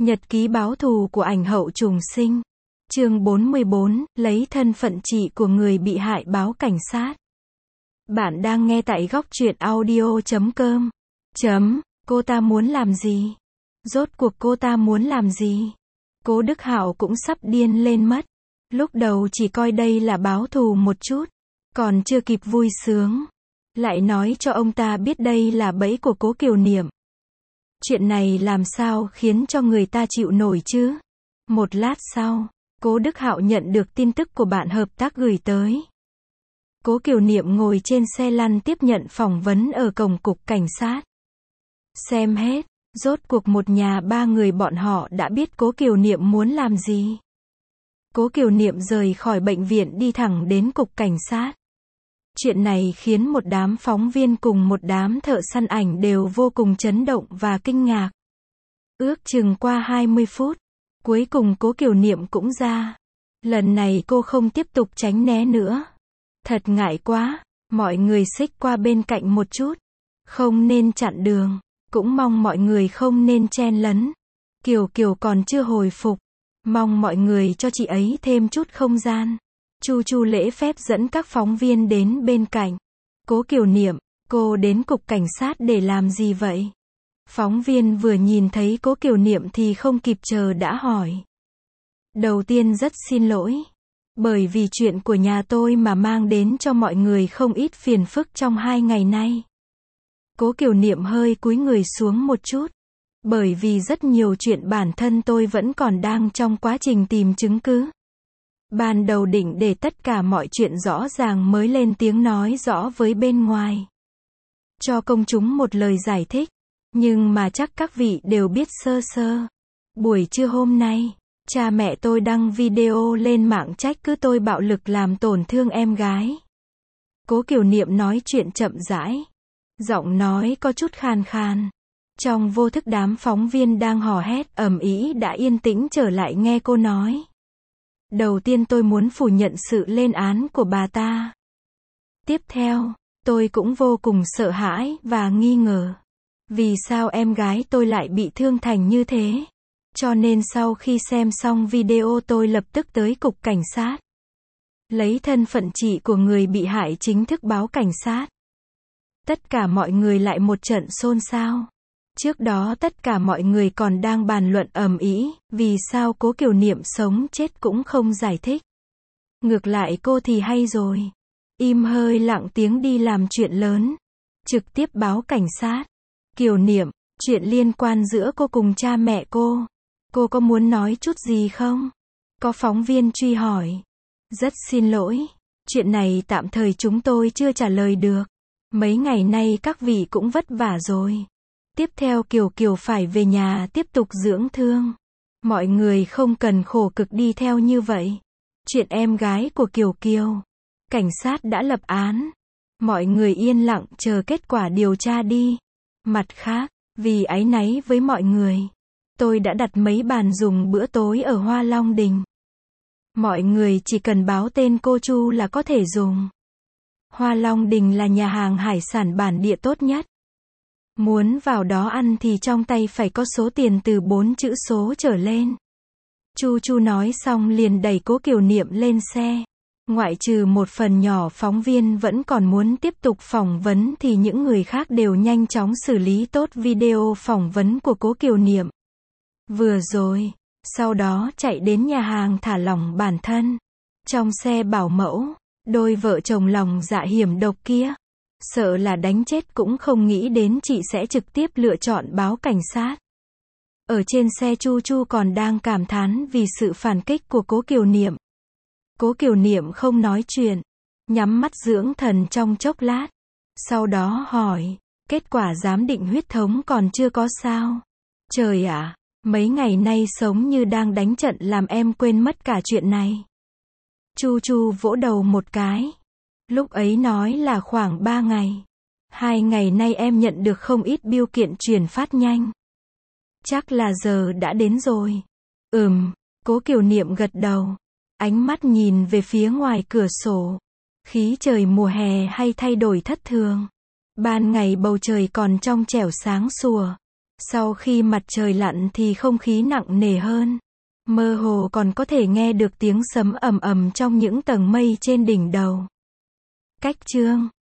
Nhật ký báo thù của ảnh hậu trùng sinh. Chương 44, lấy thân phận chị của người bị hại báo cảnh sát. Bạn đang nghe tại góc truyện audio.com. Cô ta muốn làm gì? Rốt cuộc cô ta muốn làm gì? Cố Đức Hạo cũng sắp điên lên mất. Lúc đầu chỉ coi đây là báo thù một chút, còn chưa kịp vui sướng, lại nói cho ông ta biết đây là bẫy của Cố Kiều Niệm. Chuyện này làm sao khiến cho người ta chịu nổi chứ? Một lát sau, Cố Đức Hạo nhận được tin tức của bạn hợp tác gửi tới. Cố Kiều Niệm ngồi trên xe lăn tiếp nhận phỏng vấn ở cổng cục cảnh sát. Xem hết, rốt cuộc một nhà ba người bọn họ đã biết Cố Kiều Niệm muốn làm gì. Cố Kiều Niệm rời khỏi bệnh viện đi thẳng đến cục cảnh sát. Chuyện này khiến một đám phóng viên cùng một đám thợ săn ảnh đều vô cùng chấn động và kinh ngạc. Ước chừng qua 20 phút, cuối cùng Cố Kiều Niệm cũng ra. Lần này cô không tiếp tục tránh né nữa. Thật ngại quá, mọi người xích qua bên cạnh một chút. Không nên chặn đường, cũng mong mọi người không nên chen lấn. Kiều Kiều còn chưa hồi phục, mong mọi người cho chị ấy thêm chút không gian. Chu lễ phép dẫn các phóng viên đến bên cạnh. Cố Kiều Niệm, cô đến cục cảnh sát để làm gì vậy? Phóng viên vừa nhìn thấy Cố Kiều Niệm thì không kịp chờ đã hỏi. Đầu tiên rất xin lỗi, bởi vì chuyện của nhà tôi mà mang đến cho mọi người không ít phiền phức trong 2 ngày nay. Cố Kiều Niệm hơi cúi người xuống một chút, bởi vì rất nhiều chuyện bản thân tôi vẫn còn đang trong quá trình tìm chứng cứ. Ban đầu định để tất cả mọi chuyện rõ ràng mới lên tiếng nói rõ với bên ngoài, cho công chúng một lời giải thích, nhưng mà chắc các vị đều biết sơ sơ. Buổi trưa hôm nay, cha mẹ tôi đăng video lên mạng trách cứ tôi bạo lực làm tổn thương em gái. Cố Kiều Niệm nói chuyện chậm rãi, giọng nói có chút khàn khàn. Trong vô thức đám phóng viên đang hò hét ầm ĩ đã yên tĩnh trở lại nghe cô nói. Đầu tiên tôi muốn phủ nhận sự lên án của bà ta. Tiếp theo, tôi cũng vô cùng sợ hãi và nghi ngờ. Vì sao em gái tôi lại bị thương thành như thế? Cho nên sau khi xem xong video tôi lập tức tới cục cảnh sát. Lấy thân phận chị của người bị hại chính thức báo cảnh sát. Tất cả mọi người lại một trận xôn xao. Trước đó tất cả mọi người còn đang bàn luận ầm ĩ, vì sao Cố Kiều Niệm sống chết cũng không giải thích. Ngược lại cô thì hay rồi. Im hơi lặng tiếng đi làm chuyện lớn. Trực tiếp báo cảnh sát. Kiều Niệm, chuyện liên quan giữa cô cùng cha mẹ cô có muốn nói chút gì không? Có phóng viên truy hỏi. Rất xin lỗi, chuyện này tạm thời chúng tôi chưa trả lời được. Mấy ngày nay các vị cũng vất vả rồi. Tiếp theo Kiều Kiều phải về nhà tiếp tục dưỡng thương. Mọi người không cần khổ cực đi theo như vậy. Chuyện em gái của Kiều Kiều, cảnh sát đã lập án. Mọi người yên lặng chờ kết quả điều tra đi. Mặt khác, vì áy náy với mọi người, tôi đã đặt mấy bàn dùng bữa tối ở Hoa Long Đình. Mọi người chỉ cần báo tên cô Chu là có thể dùng. Hoa Long Đình là nhà hàng hải sản bản địa tốt nhất. Muốn vào đó ăn thì trong tay phải có số tiền từ 4 chữ số trở lên. Chu nói xong liền đẩy Cố Kiều Niệm lên xe. Ngoại trừ một phần nhỏ phóng viên vẫn còn muốn tiếp tục phỏng vấn thì những người khác đều nhanh chóng xử lý tốt video phỏng vấn của Cố Kiều Niệm vừa rồi, sau đó chạy đến nhà hàng thả lỏng bản thân. Trong xe bảo mẫu, đôi vợ chồng lòng dạ hiểm độc kia, sợ là đánh chết cũng không nghĩ đến chị sẽ trực tiếp lựa chọn báo cảnh sát. Ở trên xe Chu còn đang cảm thán vì sự phản kích của Cố Kiều Niệm. Cố Kiều Niệm không nói chuyện, nhắm mắt dưỡng thần trong chốc lát. Sau đó hỏi, kết quả giám định huyết thống còn chưa có sao? Trời ạ, mấy ngày nay sống như đang đánh trận làm em quên mất cả chuyện này. Chu vỗ đầu một cái. Lúc ấy nói là khoảng 3 ngày. 2 ngày nay em nhận được không ít bưu kiện chuyển phát nhanh. Chắc là giờ đã đến rồi. Cố Kiều Niệm gật đầu. Ánh mắt nhìn về phía ngoài cửa sổ. Khí trời mùa hè hay thay đổi thất thường. Ban ngày bầu trời còn trong trẻo sáng sủa. Sau khi mặt trời lặn thì không khí nặng nề hơn. Mơ hồ còn có thể nghe được tiếng sấm ầm ầm trong những tầng mây trên đỉnh đầu. Cách chương